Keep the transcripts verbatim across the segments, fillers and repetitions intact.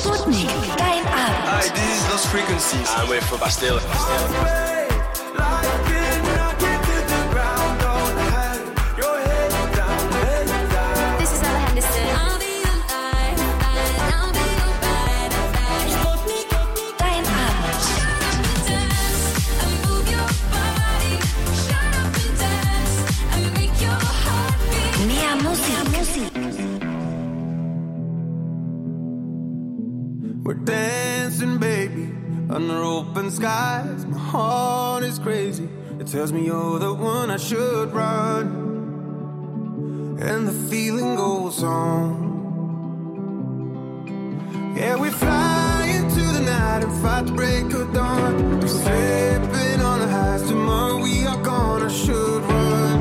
Sputnik, dein Abend. Hi, this is Lost Frequencies. I'm with for Bastille. This is Ella Henderson. Sputnik, dein Abend. Mehr Musik. Musik. We're dancing, baby, under open skies. My heart is crazy. It tells me you're the one I should run. And the feeling goes on. Yeah, we fly into the night and fight the break of dawn. We're slipping on the highs. Tomorrow we are gonna should run.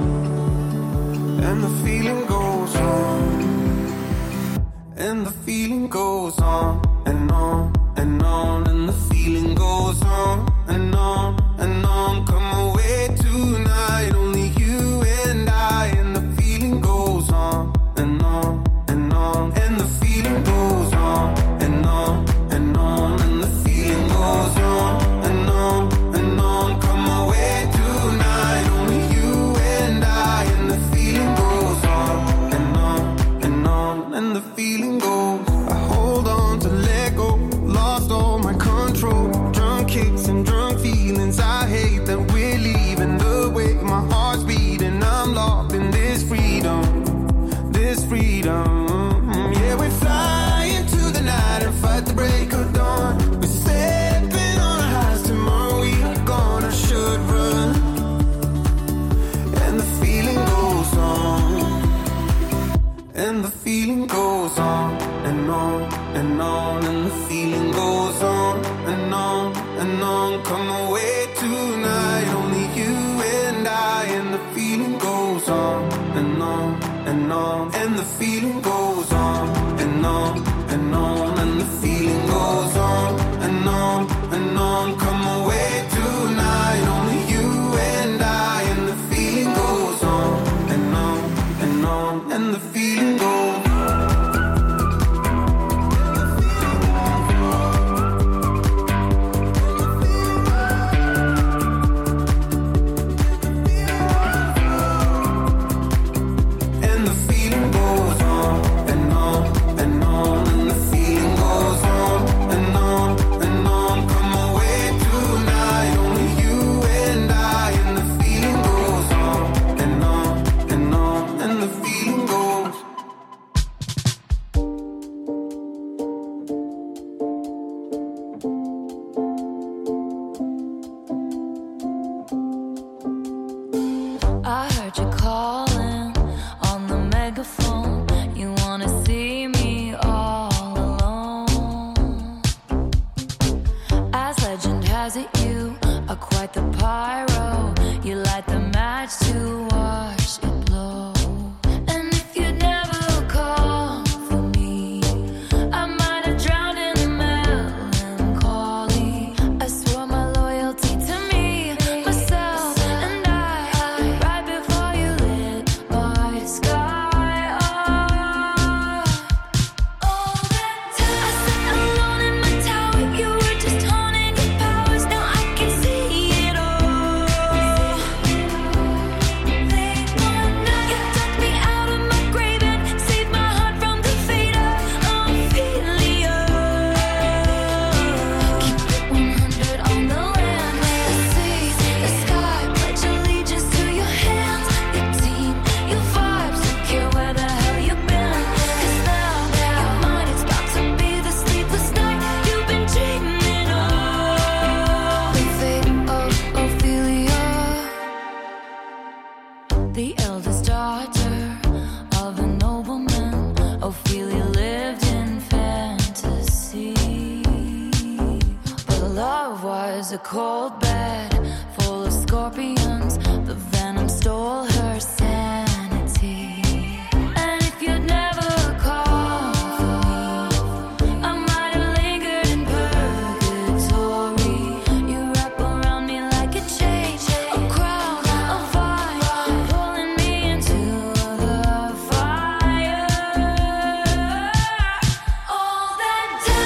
And the feeling goes on. And the feeling goes on. And on, and on, and the feeling goes on, and on, and on. Come away tonight, only you and I. And the feeling goes on, and on, and on, and the feeling goes on, and on, and on, and the feeling goes on, and on, and on. Come away tonight, only you and I. And the feeling goes on, and on, and on, and the feeling goes. I hold on to let go. Lost all my control. Drunk kicks and drunk feelings. I hate that we're leaving the way my heart's beating. I'm locked in this freedom, this freedom. Yeah, we fly into the night and fight the break of dawn. We're stepping on our highs. Tomorrow we are gonna should run. And the feeling goes on. And the feeling goes on and on and on, and the feeling goes on and on and on. Come away tonight, only you and I. And the feeling goes on and on and on, and the feeling goes on and on and on, and the feeling goes on and on and on. Come away tonight, only you and I. And the feeling goes on and on and on, and the feeling goes. All that time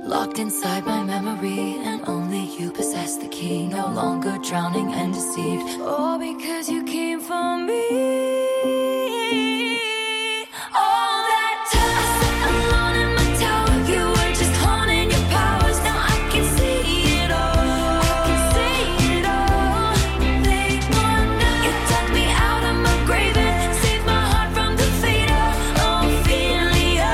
Locked inside my memory, and only you possess the key. No longer drowning and deceived, all because you came for me. All that time I sat alone in my tower, you were just honing your powers. Now I can see it all, I can see it all. Late one night, you dug me out of my grave and saved my heart from the fate of Ophelia.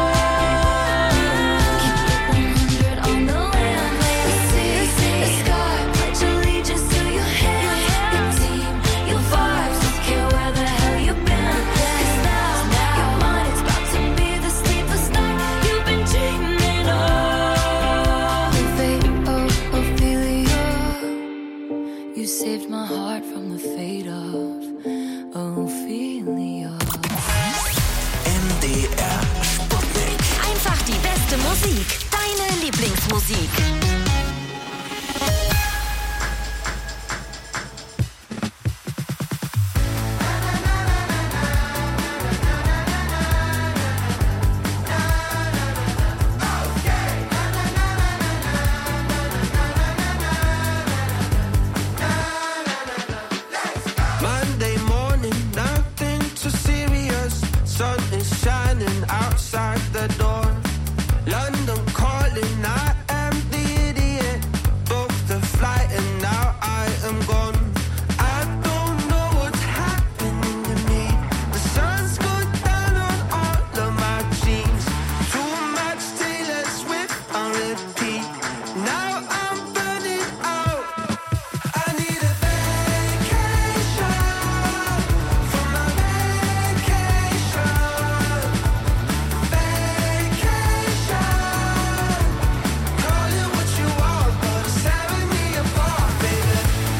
Keep it one hundred on the land, lay the sea, the sky, pledge allegiance to your hand. Your team, your vibes, don't care where the hell you've been. 'Cause now, you're mine, it's about to be the sleepless night you've been dreaming of. The fate of Ophelia, you saved my heart from the fate of Ophelia. M D R Sputnik. Einfach die beste Musik. Deine Lieblingsmusik. Monday morning, nothing too serious. Sun is shining outside the door. London calling, I am the idiot. Booked the flight and now I am gone. I don't know what's happening to me. The sun's gone down on all of my dreams. Too much Taylor Swift on repeat. Now I'm burning out. I need a vacation from my vacation. Vacation. Call it what you want, but it's tearing me apart, baby.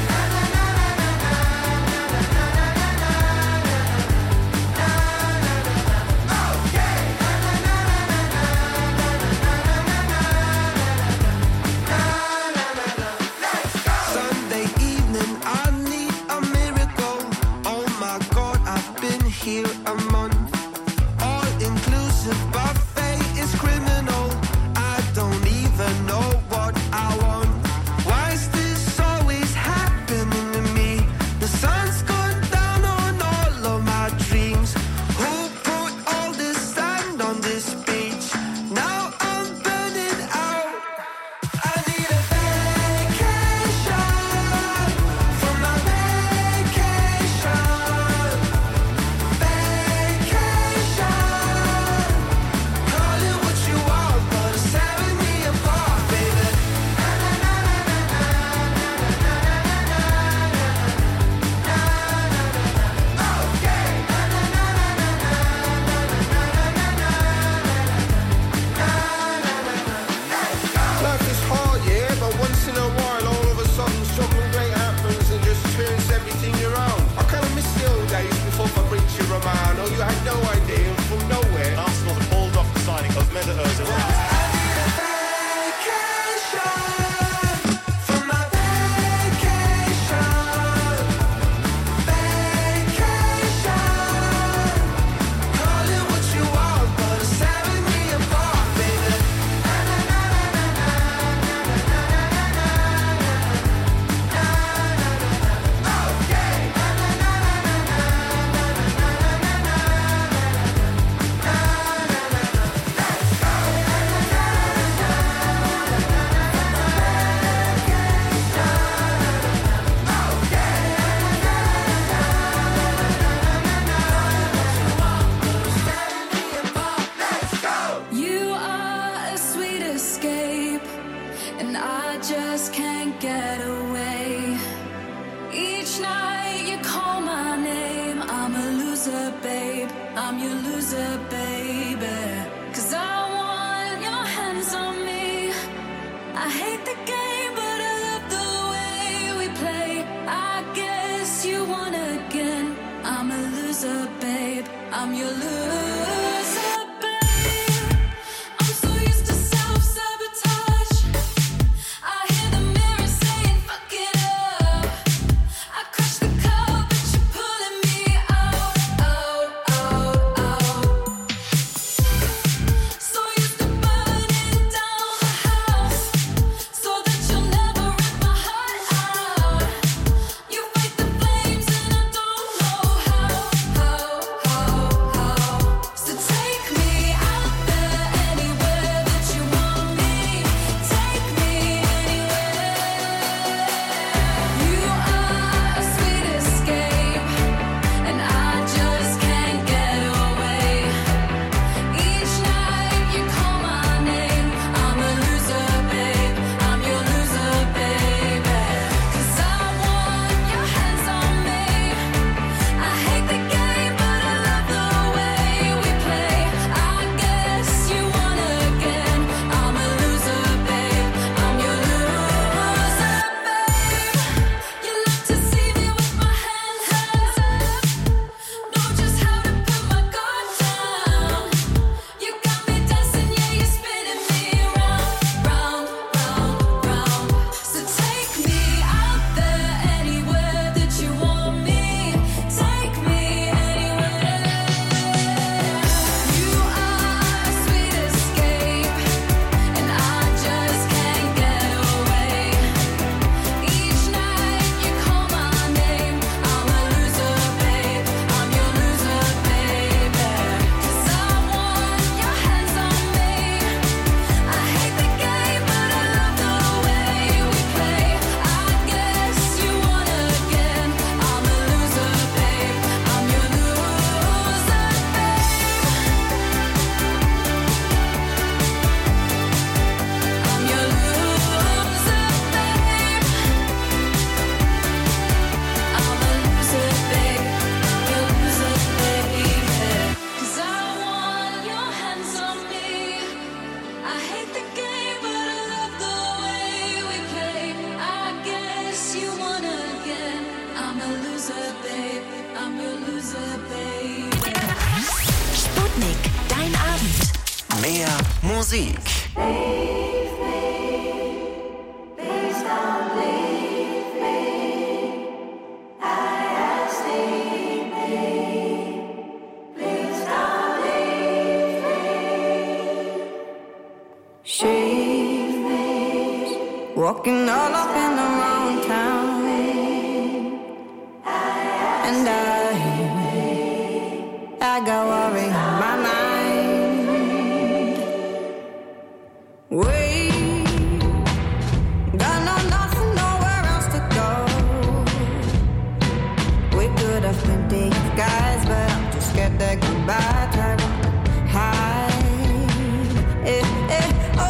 Sunday evening, I need a miracle. Oh my God, I've been here a month. All inclusive buffet is criminal. I don't even know what I want. Why is this always happening to me? The sun's gone down on all of my dreams. Who put all this sand on this beach? Now I'm burning out. I need a vacation from my vacation. Vacation. Call it what you want, but it's tearing me apart, baby. Life is hard, yeah, but once in a while, all of a sudden, something great happens and just turns everything around. I kind of miss the old days before Fabrizio Romano. You had no idea, and from nowhere. Arsenal had pulled off the signing of Mesut Ozil. I need a vacation from my vacation. Vacation. Call it what you want, but it's tearing me apart, baby. You are a sweet escape, and I just can't get away. Each night you call my name, I'm a loser, babe. I'm your loser, baby. 'Cause I want your hands on me. I hate the game, but I love the way we play. I guess you won again. I'm a loser, babe. I'm your loser, babe. I'm so used to self-sabotage. I hear the mirror saying, fuck it up. I crush the cup, but you're pulling me out, out, out, out. So used to burning down the Musik. Walking all up in the wrong town, and I, I got worry on my mind. Wait, got no nothing, nowhere else to go. We could have plenty of guys, but I'm just scared that goodbye time hide. Eh, eh, oh.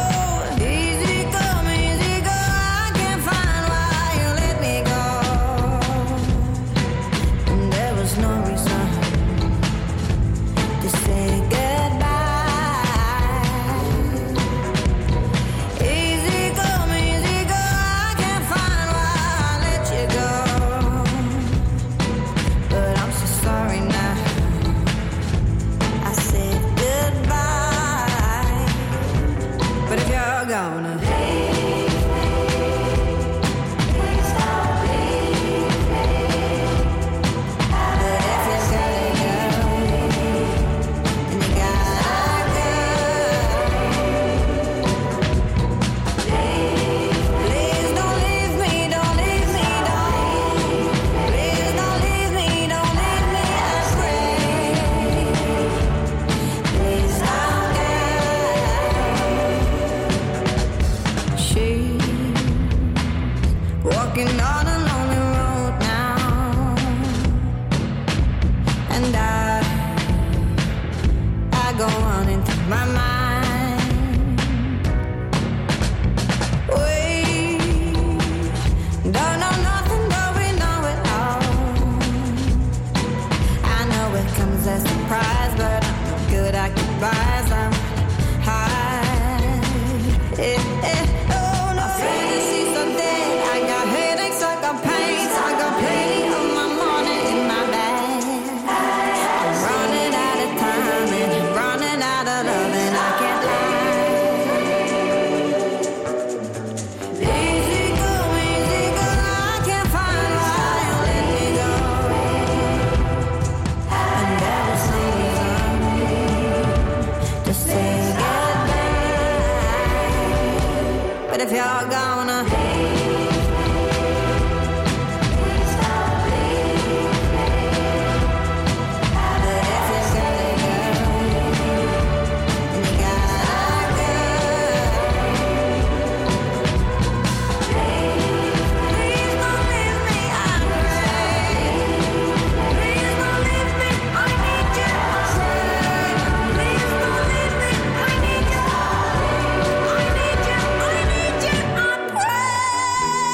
I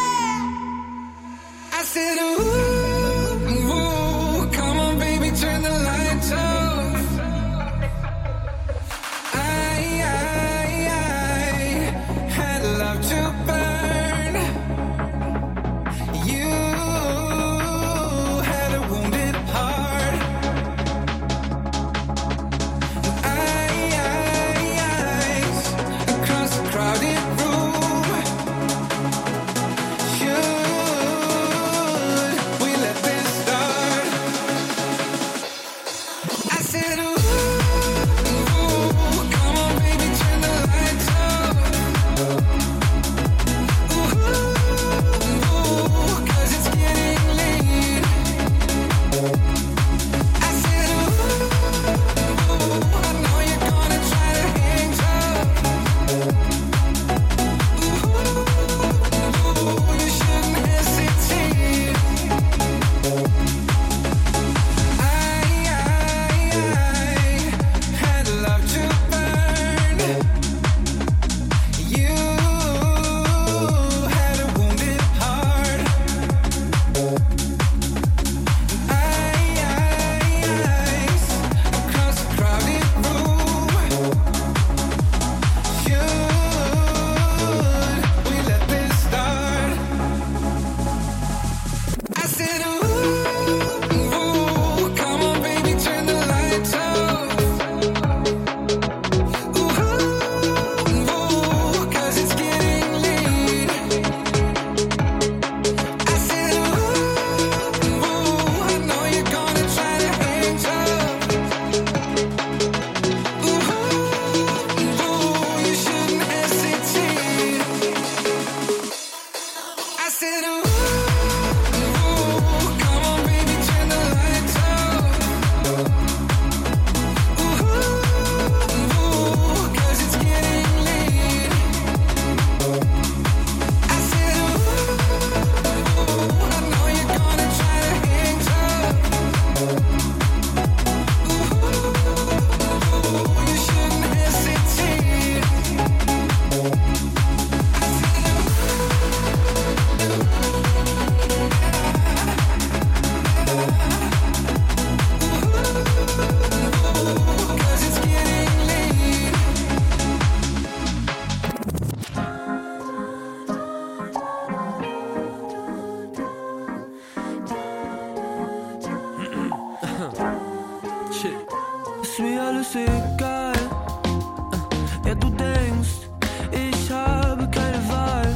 ist egal. Ja, du denkst, ich habe keine Wahl.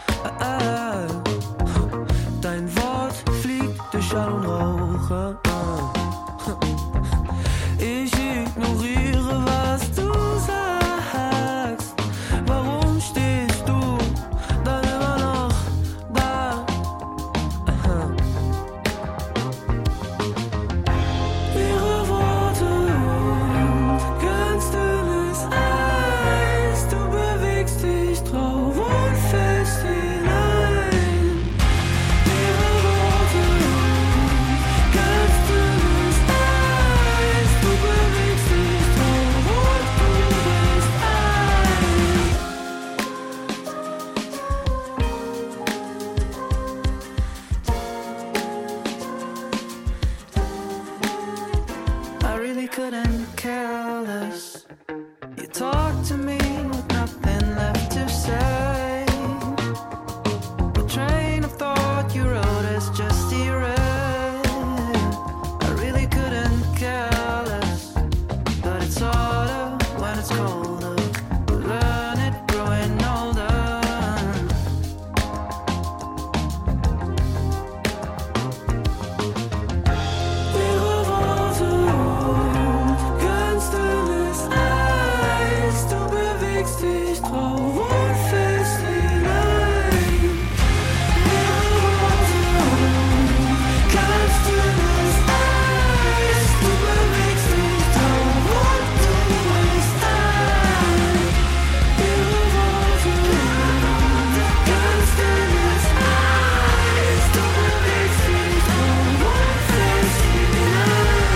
Dein Wort fliegt durch Schall und Rauch. Ich ignoriere, was du sagst. Warum stehst du dann immer noch da? Ihre Worte und ganz dünnes Eis. Du bewegst dich drauf und fällst hinein. Ihre Worte und ganz dünnes Eis. Du bewegst dich drauf und du bist I really couldn't care less. You talk to me with nothing left to say. The train of thought you wrote is just erased. I really couldn't care less, but it's harder when it's colder. Learn it growing older. Ihre Worte und ganz dünnes Eis. Du bewegst dich drauf und fällst hinein. Ihre Worte und ganz dünnes Eis. Du bewegst dich drauf und du bist ein. Ihre Worte und ganz dünnes Eis. Du bewegst dich drauf und fällst hinein.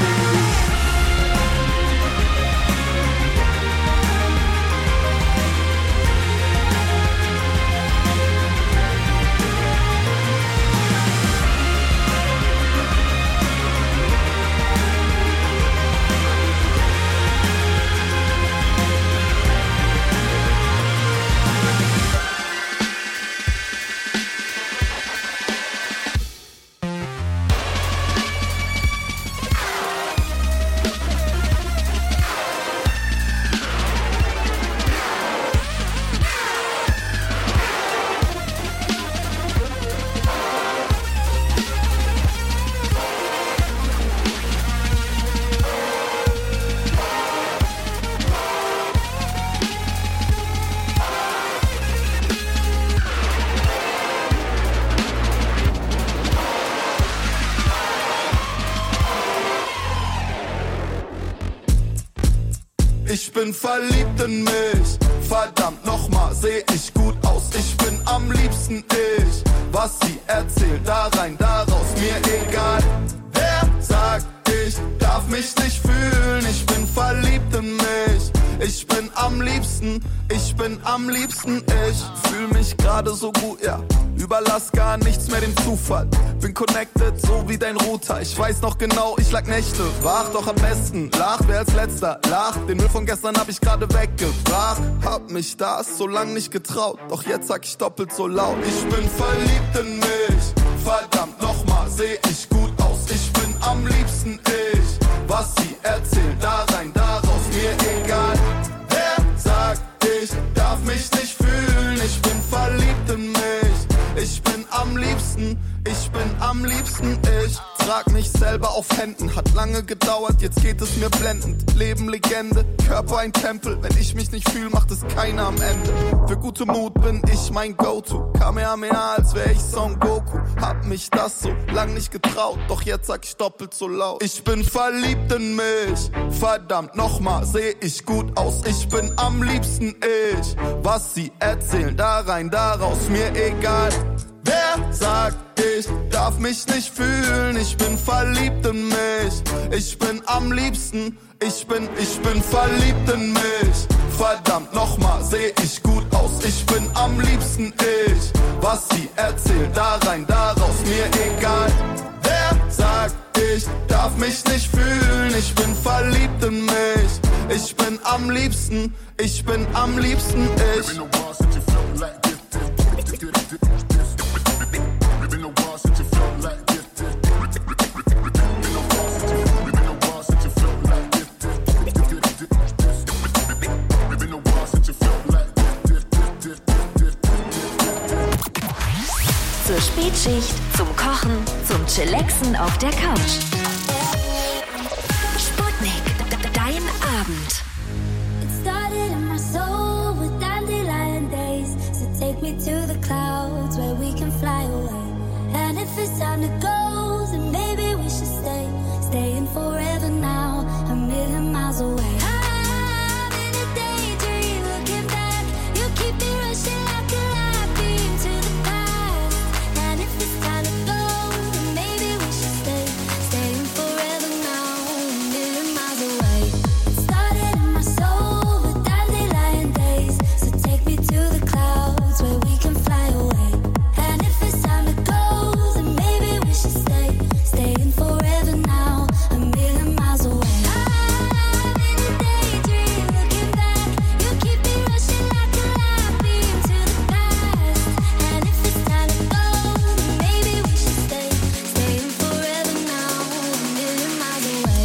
Ich bin verliebt in mich, verdammt nochmal, seh ich gut aus. Ich bin am liebsten ich, was sie erzählt, da rein, da raus, mir egal. Wer sagt, ich darf mich nicht fühlen, ich bin verliebt in mich. Ich bin am liebsten, ich bin am liebsten ich. Fühl mich gerade so gut, ja, überlass gar nichts mehr dem Zufall. Bin connected, so wie dein Router. Ich weiß noch genau, ich lag Nächte wach, doch am besten lach, wer als letzter lacht. Den Müll von gestern hab ich gerade weggebracht. Hab mich das so lang nicht getraut, doch jetzt sag ich doppelt so laut. Ich bin verliebt in mich, verdammt nochmal, seh ich gut aus. Ich bin am liebsten ich, was sie erzählt, da rein, da raus, mir egal. Wer sagt, ich darf mich nicht fühlen, ich bin verliebt in mich. Ich bin am liebsten, ich bin am liebsten ich. Trag mich selber auf Händen, hat lange gedauert, jetzt geht es mir blendend. Leben Legende, Körper ein Tempel, wenn ich mich nicht fühl, macht es keiner am Ende. Für gute Mut bin ich mein Go-To, Kamehameha, als wär ich Son Goku. Hab mich das so lang nicht getraut, doch jetzt sag ich doppelt so laut. Ich bin verliebt in mich, verdammt nochmal, seh ich gut aus. Ich bin am liebsten ich, was sie erzählen, da rein, da raus, mir egal. Wer sagt, ich darf mich nicht fühlen, ich bin verliebt in mich. Ich bin am liebsten, ich bin, ich bin verliebt in mich. Verdammt nochmal, seh ich gut aus. Ich bin am liebsten ich, was sie erzählen, da rein, da raus, mir egal. Wer sagt, ich darf mich nicht fühlen, ich bin verliebt in mich. Ich bin am liebsten, ich bin am liebsten ich. Zur Spätschicht, zum Kochen, zum Chillaxen auf der Couch. Sputnik, dein Abend. It started in my soul with dandelion days. So take me to the clouds where we can fly away. And if it's time to go, then maybe we should stay. Staying forever now, a million miles away. I'm in a daydream, looking back. You keep me rushing like a light beam to the past. And if it's time to go, then maybe we should stay. Staying forever now, a million miles away. It started in my soul with dandelion days. So take me to the clouds where we can fly away. And if it's time to go, then maybe we should stay. Staying forever now, a million miles away. I'm in a daydream, looking back. You keep me rushing like a light beam to the past. And if it's time to go, then maybe we should stay. Staying forever now, a million miles away.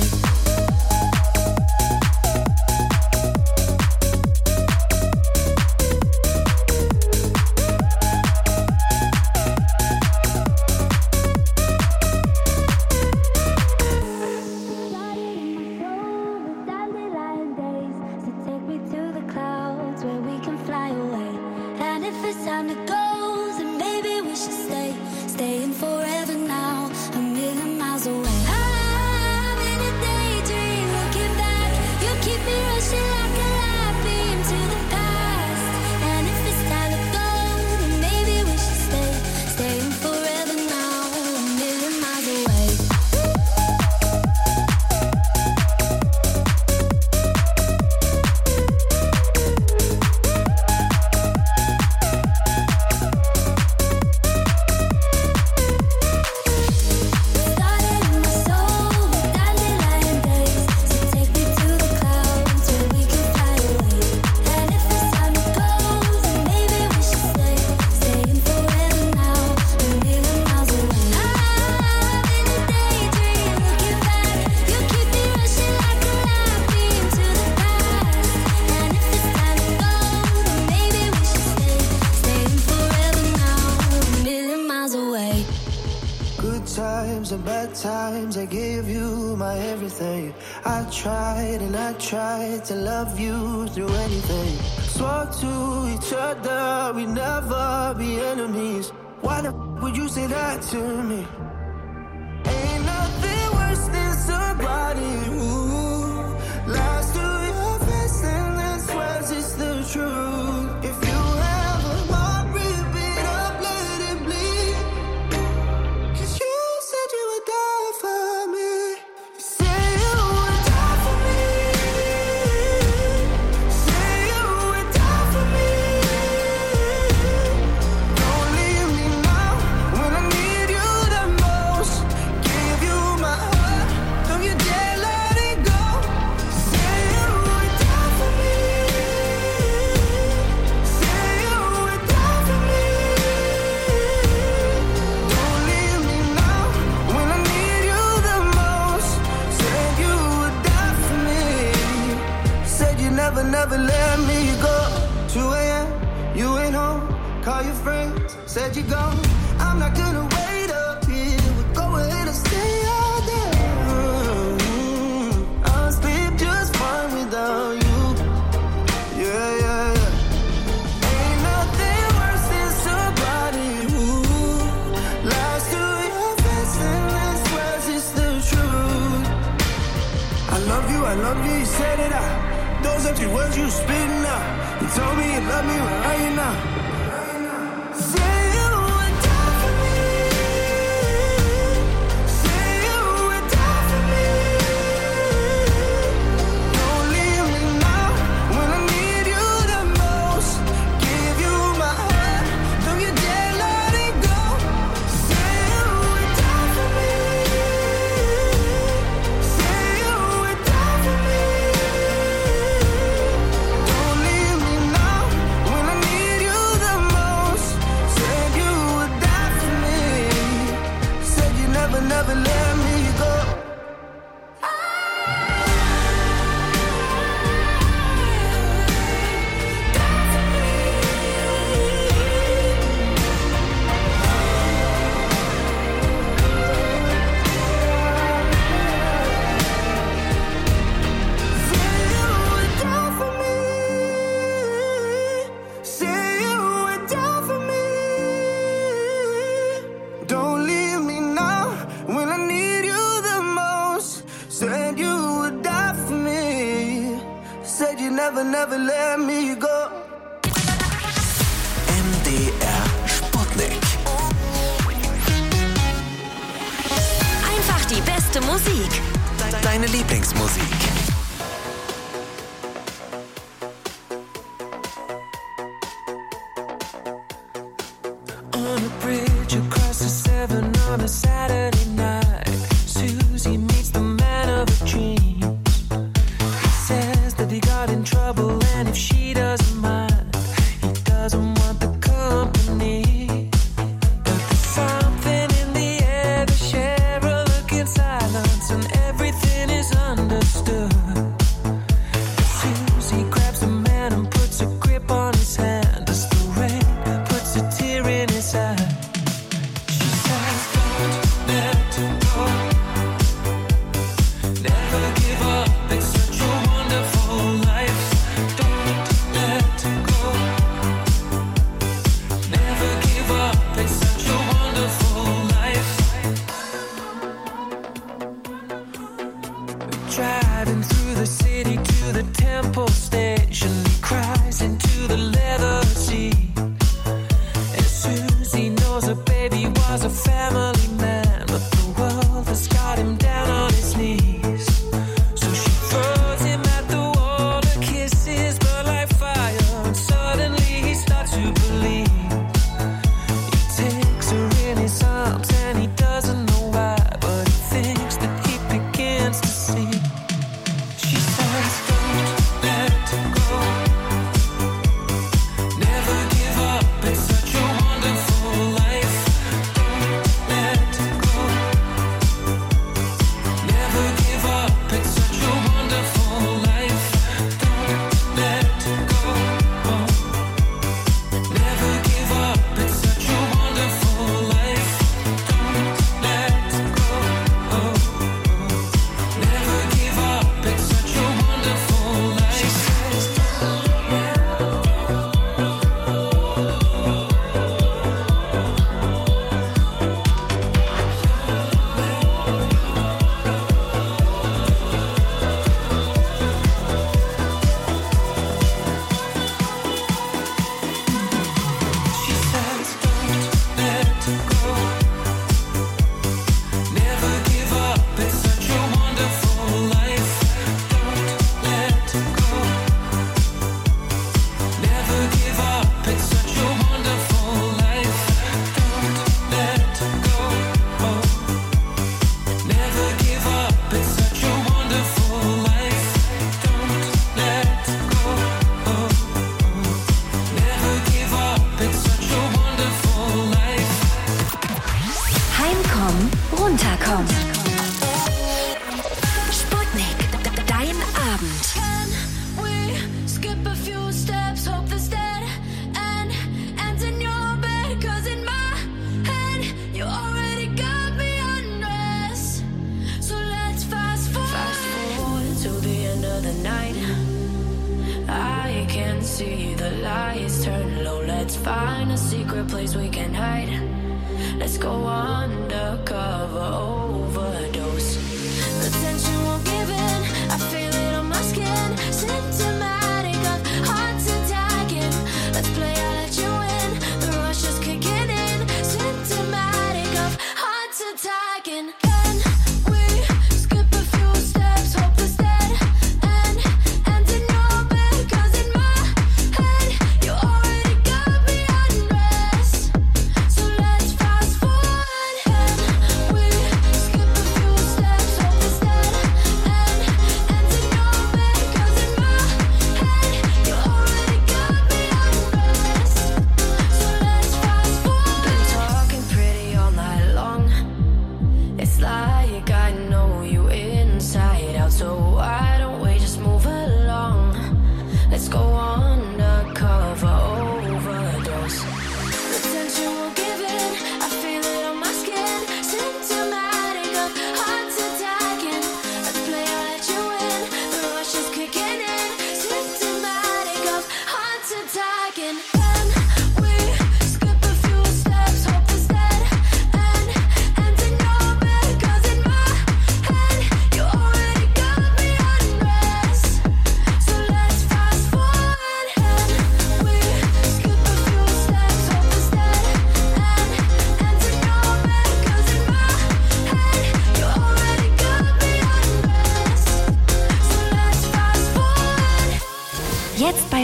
Started in my soul with dandelion days. So take me to the clouds where we can fly away. And if it's time to go, then maybe we should stay. Staying forever now, a million miles away. I'm in a daydream, looking back. You keep me rushing like a light beam to the past. And if it's time to go, then maybe we should stay. Staying forever now, a million miles away. Started in my soul with dandelion days. So take me to the clouds where we can fly away. And if it's time to go, then maybe we should stay. Staying forever now, a million miles away. I'm in a daydream, looking back. You keep me rushing like a light beam to the past. And if it's time to go, then maybe we should stay. Staying forever now, a million miles away. Good times and bad times, I gave you my everything. I tried and I tried to love you through anything. Swore to each other we'd never be enemies. Why the f- would you say that to me? Ain't nothing worse than somebody who lies to your face and then swears it's the truth. If you have a heart, rip it up, let it bleed. Cause you said you would die for me. You say you would die for me. Say you would die for me. Don't leave me now when I need you the most. Give you my heart, don't you dare let it go. Say you would die for me. Say you would die for me. Don't leave me now when I need you the most. Said you would die for me. Said you never, never let me go. two a.m. you ain't home. Call your friends. Said you gone. I'm not gonna wait up here. We'll go ahead and stay out there. I'll sleep just fine without you. Yeah, yeah, yeah. Ain't nothing worse than somebody who lies to your face and then swears it's the truth. I love you, I love you, you said it out. Those empty words you spitting out. You told me you love me, where are you now? Say you would die for me. Say you would die for me. Don't leave me now when I need you the most. Give you my heart, don't you dare let it go. Say you would die for me. Say you would die for me. Don't leave me now when I need you the Musik. Deine Lieblingsmusik. On a bridge across the Severn on a Saturday night, Susie meets the man of her dreams. He says that he got in trouble and if she doesn't mind, he doesn't want the company. But there's something in the air, they share a look in silence and everything is understood. Susie grabs the man and puts a grip on his hand as the rain puts a tear in his eye. She says, don't let go, never give up, it's such a wonderful life. Don't let go, never give up, it's such a wonderful life. Driving through the city to the Temple Station, he cries into the leather seat. And Susie knows her baby was a family man, but the world has got him down on his knees. So she throws him at the wall, her kisses burn like fire, and suddenly he starts to believe. He takes her in his arms and he doesn't know why, but he thinks that he begins to see. She says, don't let go, never give up, it's such a wonderful life. Don't let go, never give up, it's such a wonderful life. Don't let go, never give up, it's such a wonderful life. Don't let go, never give up, it's such a wonderful life. She says, she says, don't let go, never give up, it's such a wonderful life. Don't let go, never give up, it's such a wonderful life. Don't let go, never give up, it's such a wonderful life. Don't let go, never give up, it's such a wonderful life. Heimkommen, runterkommen. Sputnik, dein Abend. Can we skip a few steps, hope this dead end ends in your bed? 'Cause in my head, you already got me undressed. So let's fast forward. Fast forward to the end of the night. I can see the lights turn low. Let's find a secret place we can hide. Let's go undercover, overdose. The tension won't give in, I feel it on my skin. Symptomatic of hearts attacking. Let's play, I'll let you in. The rush is kicking in. Symptomatic of hearts attacking. Can we skip a few steps, hope this dead end ends in your bed? 'Cause in my head, you already got me undressed. So let's fast forward. Can we skip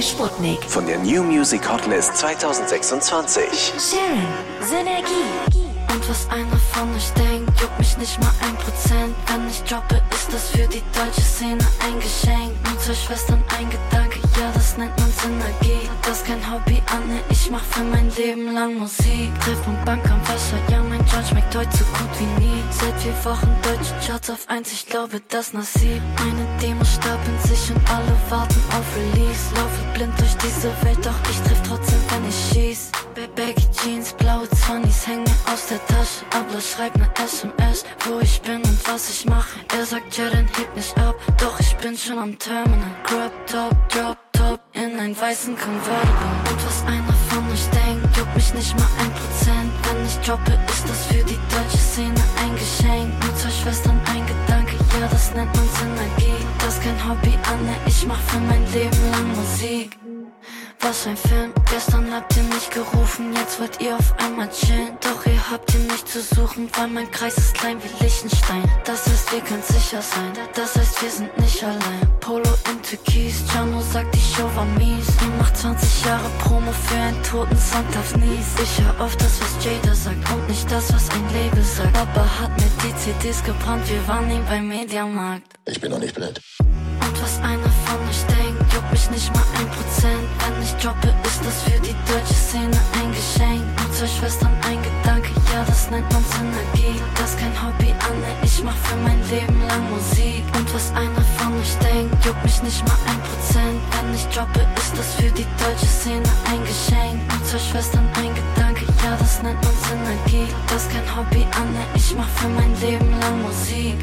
Sputnik. Von der New Music Hotlist zwanzig sechsundzwanzig. Sharon, Synergie. Und was einer von euch denkt, juckt mich nicht mal ein Prozent. Wenn ich droppe, ist das für die deutsche Szene ein Geschenk. Nur zwei Schwestern, ein Gedanke, ja, das nennt man Synergie. Das ist kein Hobby, Anne, ich mach für mein Leben lang Musik. Treff und Bank am Wasser, ja, mein George schmeckt heute so gut wie nie. Seit vier Wochen deutsche Charts auf eins, ich glaube, das Nasib. Meine Demos stapeln sich und alle warten auf Release. Laufe blind durch diese Welt, doch ich treff trotzdem, wenn ich schieß. Baggy Jeans, blaue Zwannis hängen mir aus der Tasche. Aber schreib ne S M S, wo ich bin und was ich mache. Er sagt, Jaden, heb nicht ab, doch ich bin schon am Terminal. Crop Top, Drop Top, in einen weißen Convertible. Und was einer von euch denkt, juckt mich nicht mal ein Prozent. Wenn ich droppe, ist das für die deutsche Szene ein Geschenk. Nur zwei Schwestern, ein Gedanke, ja, das nennt man Synergie. Das ist kein Hobby, Anne, ich mach für mein Leben lang Musik. Was ein Film, gestern habt ihr mich gerufen, jetzt wollt ihr auf einmal chillen. Doch ihr habt hier nicht zu suchen, weil mein Kreis ist klein wie Liechtenstein. Das heißt, wir können sicher sein, das heißt, wir sind nicht allein. Polo in Türkis, Jano sagt, die Show war mies. Ihr macht zwanzig Jahre Promo für einen toten Song, darf nie. Ich hör auf das, was Jada sagt und nicht das, was ein Label sagt. Papa hat mir die C Ds gebrannt, wir waren nie beim Mediamarkt. Ich bin noch nicht blind. Und was einer von euch denkt, juckt mich nicht mal ein Prozent. Wenn ich droppe, ist das für die deutsche Szene ein Geschenk. Nur zwei Schwestern, ein Gedanke, ja, das nennt man Synergie. Das ist kein Hobby, Anne, ich mach für mein Leben lang Musik. Und was einer von euch denkt, juckt mich nicht mal ein Prozent. Wenn ich droppe, ist das für die deutsche Szene ein Geschenk. Nur zwei Schwestern, ein Gedanke, ja, das nennt man Synergie. Das ist kein Hobby, Anne, ich mach für mein Leben lang Musik.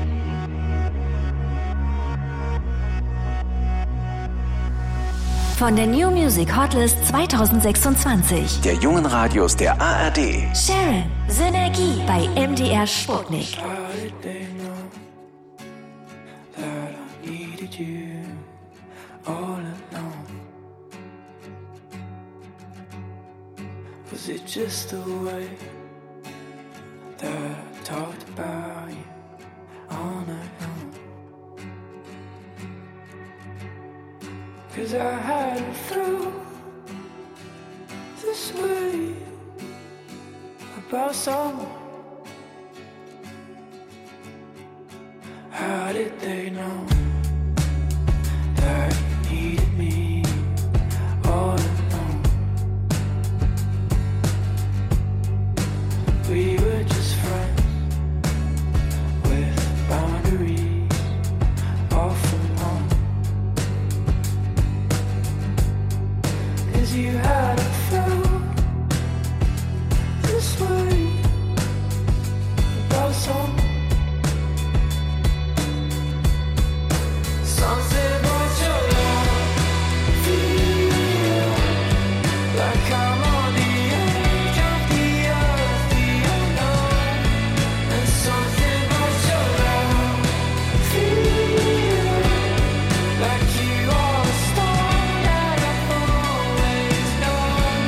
Von der New Music Hotlist zwanzig sechsundzwanzig. Der jungen Radios der A R D. Sharon, Synergie bei M D R Sputnik. Was it just the way that I talked about you all night long? 'Cause I hadn't felt this way about someone. How did they know that you needed me all alone? We were just friends with boundaries off and on. 'Cause you hadn't felt this way about someone. Something about your love, feel like I'm on the edge of the earth, the unknown. And something about your love, feel like you are a star that I've always known.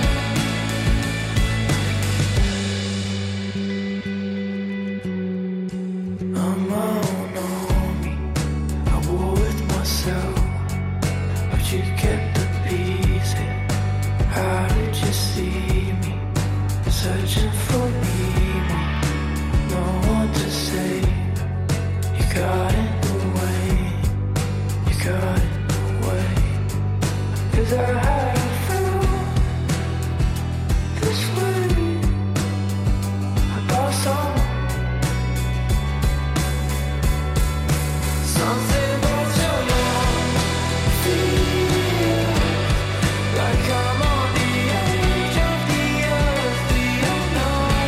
I'm my own army, I war with myself, but you kept the pieces. How did you see me, searching for me? No one to say, you got in the way, you got in the way. 'Cause I hadn't felt this way about someone. Something about your love, feel like I'm on the edge of the earth, the unknown.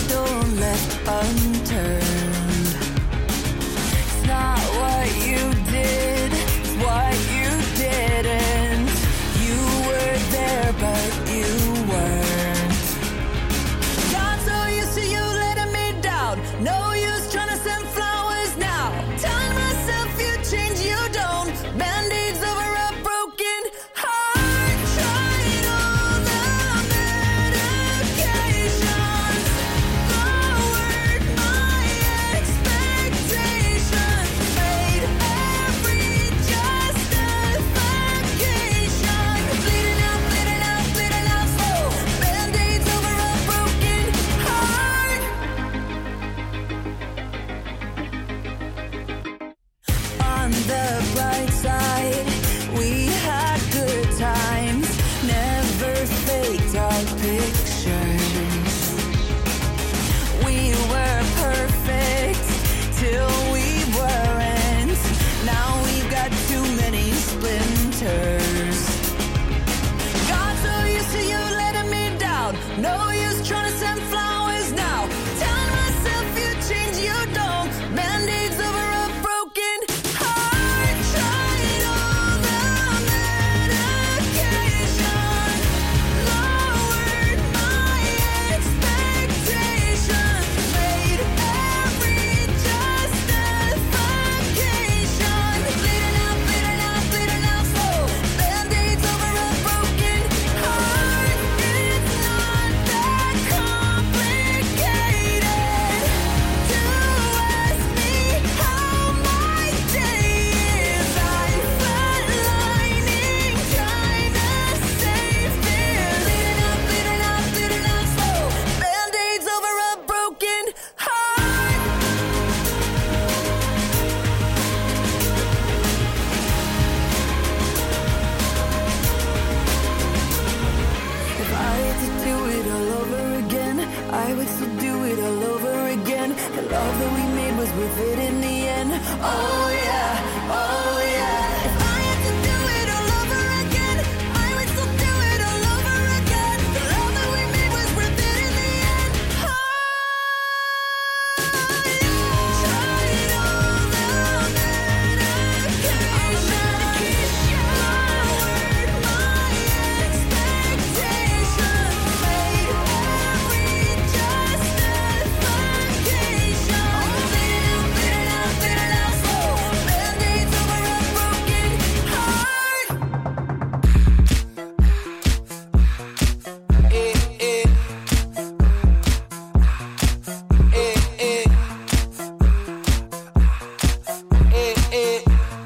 stone left unturned. It's not what you did, it's what you didn't. You were there, but you weren't. Got so used to you letting me down. No use trying to send flowers now. Telling myself you change, you don't. Band-aids over a broken heart. Tried all the medications. Lowered my expectations. Made every justification. Bleeding out, bleeding out, bleeding out slow. Band-aids over a broken heart. On the bright side, we had good times, never faked our pictures. We were perfect till we weren't. Now we've got too many splinters. Got so used to you letting me down. No use trying to send flowers now. Telling myself you change, you don't. Band-aids over a broken heart. Tried all the medication. Lowered my expectations. Made every justification. Bleeding out, bleeding out, bleeding out slow. Band-aids over a broken heart. It's not that complicated to ask me how my day is. I'm flatlining, trying to save fear. Bleeding out, bleeding out, bleeding out slow. Band-aids over a broken heart. If I had to do it all over again, I would still do it all over again. The love that we made was worth it in the end. Oh yeah, oh yeah. If I had to do it all over again, I would still do it all over again. The love that we made was worth it in the end. Oh yeah. Tried all the medication. Lowered my expectations. Made every justification. Bleeding out, bleeding out, bleeding out slow. Band-aids over a broken heart. Eh, eh. Eh, eh. Eh, eh.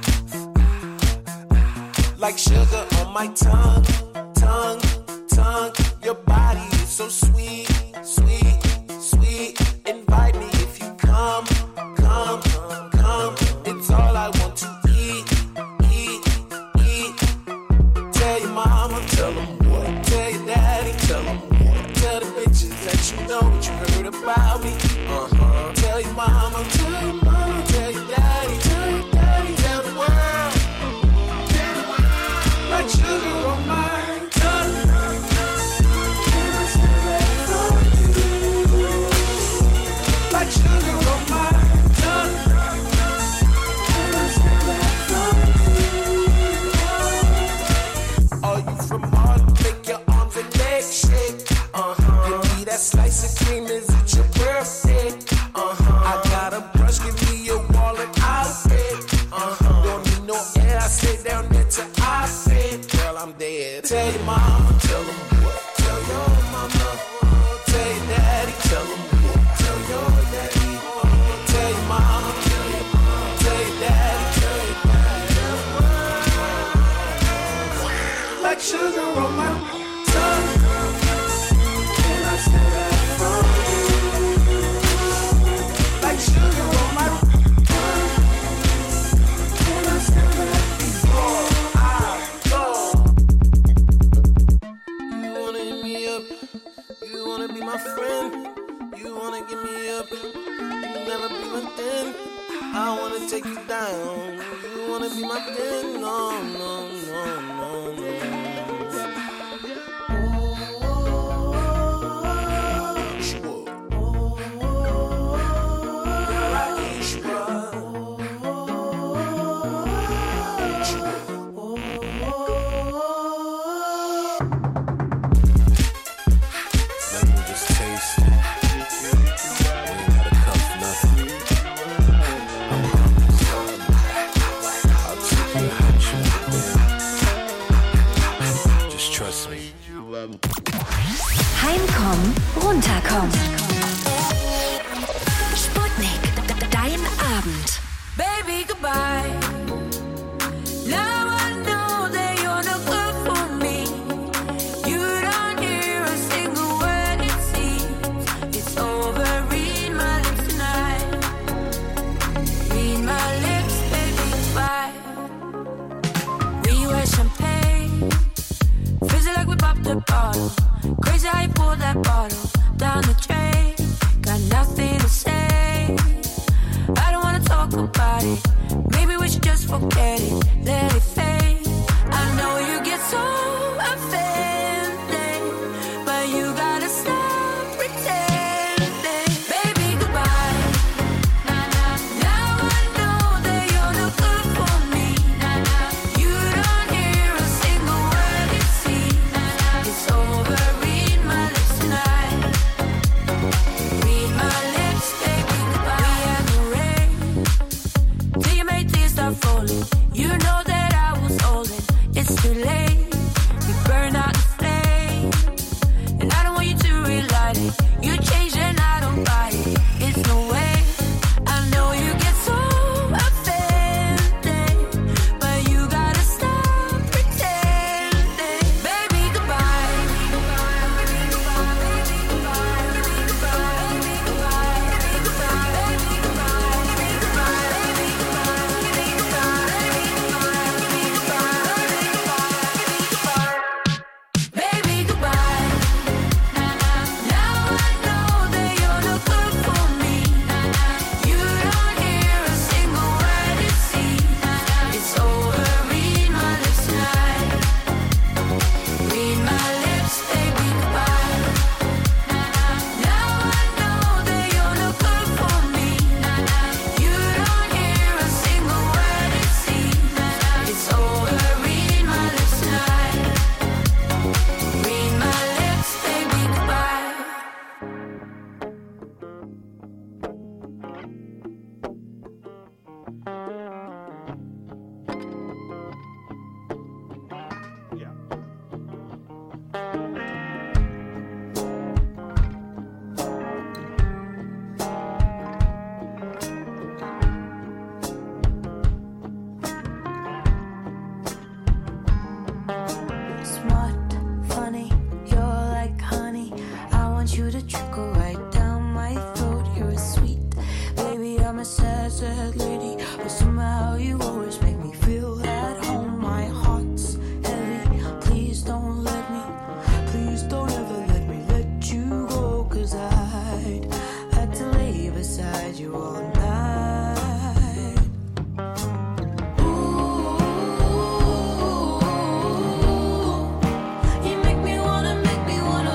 Like sugar on my tongue, tongue, tongue. Your body is so sweet, sweet, sweet. Invite me if you come, come, come. It's all I want to eat, eat, eat. Tell your mama, tell them what. Tell your daddy, tell them what. Tell the bitches that you know what you heard about me. Uh-huh. Tell your mama, tell your mama, tell your daddy, tell your daddy, tell the world. Tell the world. Like sugar on my tongue. Like sugar on my tongue. Are you from Harlem? Make your arms and legs shake. Uh-huh. Give me that slice of cream. Is it your birthday? Uh-huh. I got a brush. Give me your wallet. I'll pay. Uh-huh. Don't need no air. I stay down there till I pay. Girl, I'm dead. Tell your mama. Tell them what. Tell your mama. Tell your daddy. Tell them what. Tell your daddy. Tell your mama. Tell your mama. Tell your daddy. Tell your daddy. Like sugar on my tongue. Can I steal that from you? Like sugar on my tongue. Can I steal that before I go? You wanna hit me up? You wanna be my friend? You wanna give me up? You never be my thing. I wanna take you down. You wanna be my thing? No, no, no, no, no. autumn. Crazy how you pulled that bottle down the drain. Got nothing to say. I don't wanna talk about it. Maybe we should just forget it. Let it fade. I know you get so offended, but you gotta stop pretending. Baby, goodbye. Now I know that you're no good for me. You don't hear a single word you see. It's over, read my lips tonight. Read my lips, baby, goodbye. We had no rain till you made tears start falling. You know that I was holding. It's too late. You burn out the flame, and I don't want you to relight it. You changed and I don't buy it. It's no way. I know you get so offended, but you gotta stop pretending. Baby, goodbye. Baby, goodbye. Now I know that you're no good for me. You don't hear a single word you see. It's over, read my lips tonight. Read my lips, baby, goodbye. Now I know that you're no good for me. You don't hear a single word you see. It's over, read my lips tonight. Read my lips, baby, goodbye. Smart, funny, you're like honey. I want you to trickle right down my throat. You're sweet, baby. I'm a sad, sad lady, but somehow you always make me feel at home. My heart's heavy. Please don't let me, please don't ever let me let you go. Cause I'd had to lay beside you all night. You make me wanna, make me wanna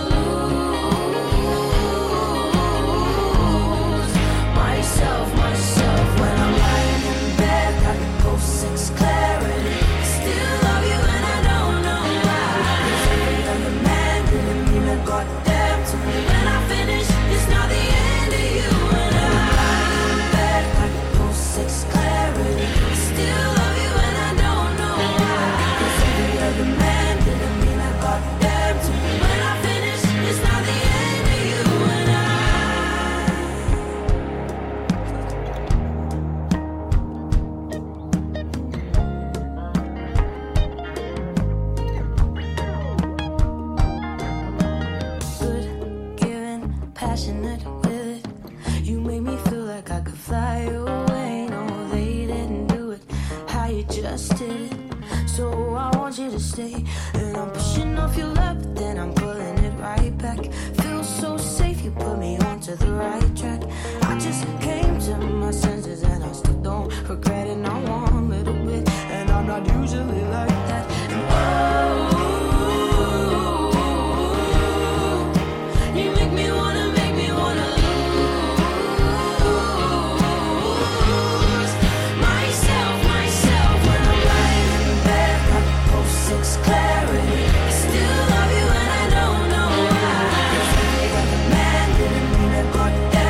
lose myself, myself. When I'm lying in bed, I can go six clarity. Still love you and I don't know why. 'Cause every other man didn't mean a goddamn to me. When I finish, it's not the end of you and I. In bed, I can go six clarity. Still love you and I don't know why. 'Cause every other man didn't mean a goddamn to me. When I finish, it's not the end of you and I. Good, giving, passionate with it. You made me feel like I could fly away. No, they didn't do it. How you just did it. So I want you to stay. And I'm pushing off your love, but then I'm pulling it right back. Feel so safe, you put me onto the right track. I just came to my senses and I still don't regret it. Not one little bit, and I'm not usually like that. And oh, you make me wanna, make me wanna lose myself, myself. When I'm lying in bed, I can go six clarity. Still love you and I don't know why. 'Cause every other man didn't mean a goddamn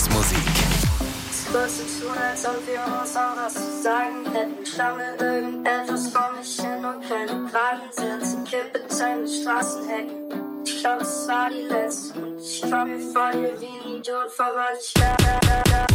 Lieblingsmusik. Was zu tun, als ob wir uns auch was zu sagen hätten. Stammel irgendetwas vor mich hin und keine geraden Sätze. Kippe Teile Straßenhecken. Ich glaub, es war die letzte. Und ich komm mir vor dir wie ein Idiot vor, weil ich da, da, da, da.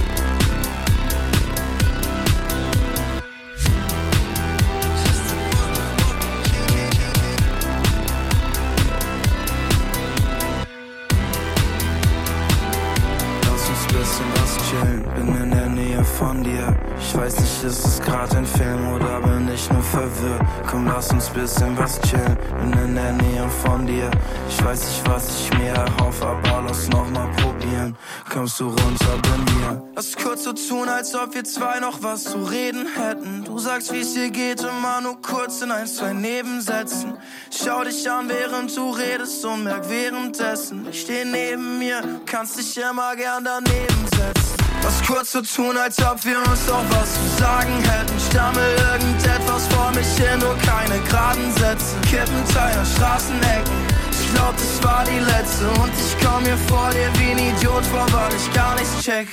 Bisschen was chillen, bin in der Nähe von dir. Ich weiß nicht, ist es grad ein Film oder bin ich nur verwirrt? Komm, lass uns bisschen was chillen, bin in der Nähe von dir. Ich weiß nicht, was ich mir erhoffe, aber lass noch mal probieren. Kommst du runter bei mir? Lass kurz so tun, als ob wir zwei noch was zu reden hätten. Du sagst, wie es dir geht, immer nur kurz in ein, zwei Nebensätzen. Schau dich an, während du redest und merk währenddessen, ich steh neben mir, kannst dich immer gern daneben setzen. Lass kurz so tun, als ob wir uns doch was zu sagen hätten. Stammel irgendetwas vor mich hin, nur keine geraden Sätze. Kippenteil an Straßenecken. Ich glaub, das war die letzte. Und ich komm mir vor dir wie ein Idiot vor, weil ich gar nichts checke.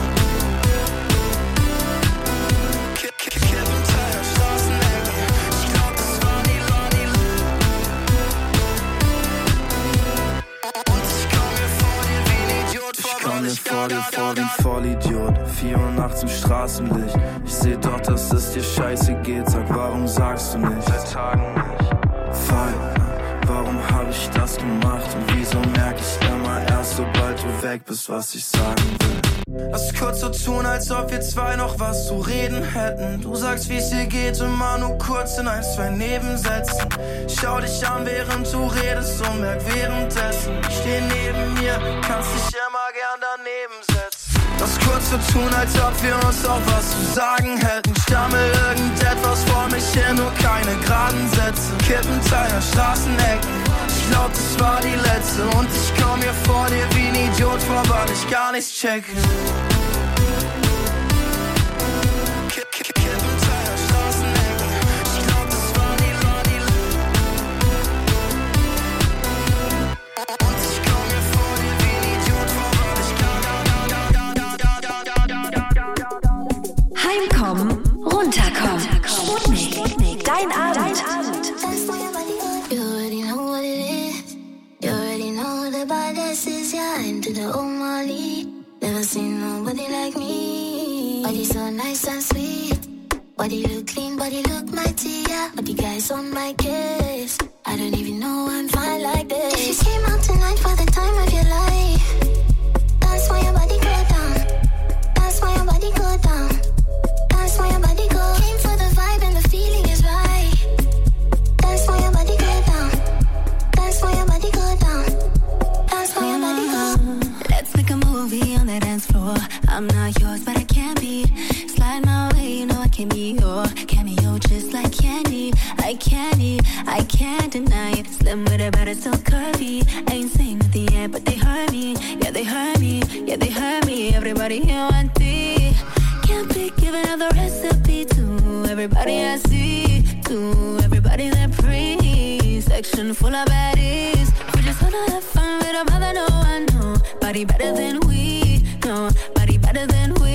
Kippenteil an Straßenecken. Ich glaub, das war die Lani. Und ich komm mir vor dir wie ein Idiot vor, ich komm mir vor dir vor wie ein Vollidiot. Vier Uhr nachts im Straßenlicht. Ich seh doch, dass es dir scheiße geht. Sag, warum sagst du nicht? Seit Tagen nicht. Fein. Warum hab ich das gemacht und wieso merk ich immer erst, sobald du weg bist, was ich sagen will? Lass kurz so tun, als ob wir zwei noch was zu reden hätten. Du sagst, wie es dir geht, immer nur kurz in ein, zwei Nebensätzen. Schau dich an, während du redest und merk währenddessen, ich steh neben mir, kannst dich immer gern daneben setzen. Lass kurz so tun, als ob wir uns auch was zu sagen hätten. Stammel irgendetwas vor mich hin, nur keine geraden Sätze. Kippenteil an Straßenecken. Ich glaub, das war die letzte. Und ich komm mir vor dir wie ein Idiot vor, weil ich gar nichts checke. Kippenteil an Straßenecken. Ich glaub, das war die Lani. Und ich komm mir vor dir wie ein Idiot vor, weil ich Heimkommen, runterkommen. Sputnik, dein Abend. You already know what it is. You already know the baddest is. Yeah, into the old Molly. Never seen nobody like me. Body so nice and sweet. Body look clean, body look mighty. Yeah, but the guys on my case. I don't even know I'm fine like this. If you came out tonight for the time of your life, that's why your body go down. That's why your body go down. That's why your body go. Came for the vibe and the feeling is right. That's why your body go down. That's why your body go down. That's why your body go. Let's make a movie on the dance floor. I'm not yours, but I can't be. Slide my way, you know I can be your cameo just like candy. I candy, I can't deny it. Slim with a better, still curvy. Ain't saying nothing yet, but they heard me. Yeah, they heard me. Yeah, they heard me. Everybody here want tea. Can't be giving up the recipe to everybody I see. To everybody that praise. Section full of baddies. We just wanna have fun with our mother, no one know. Body better than we. No, body better than we.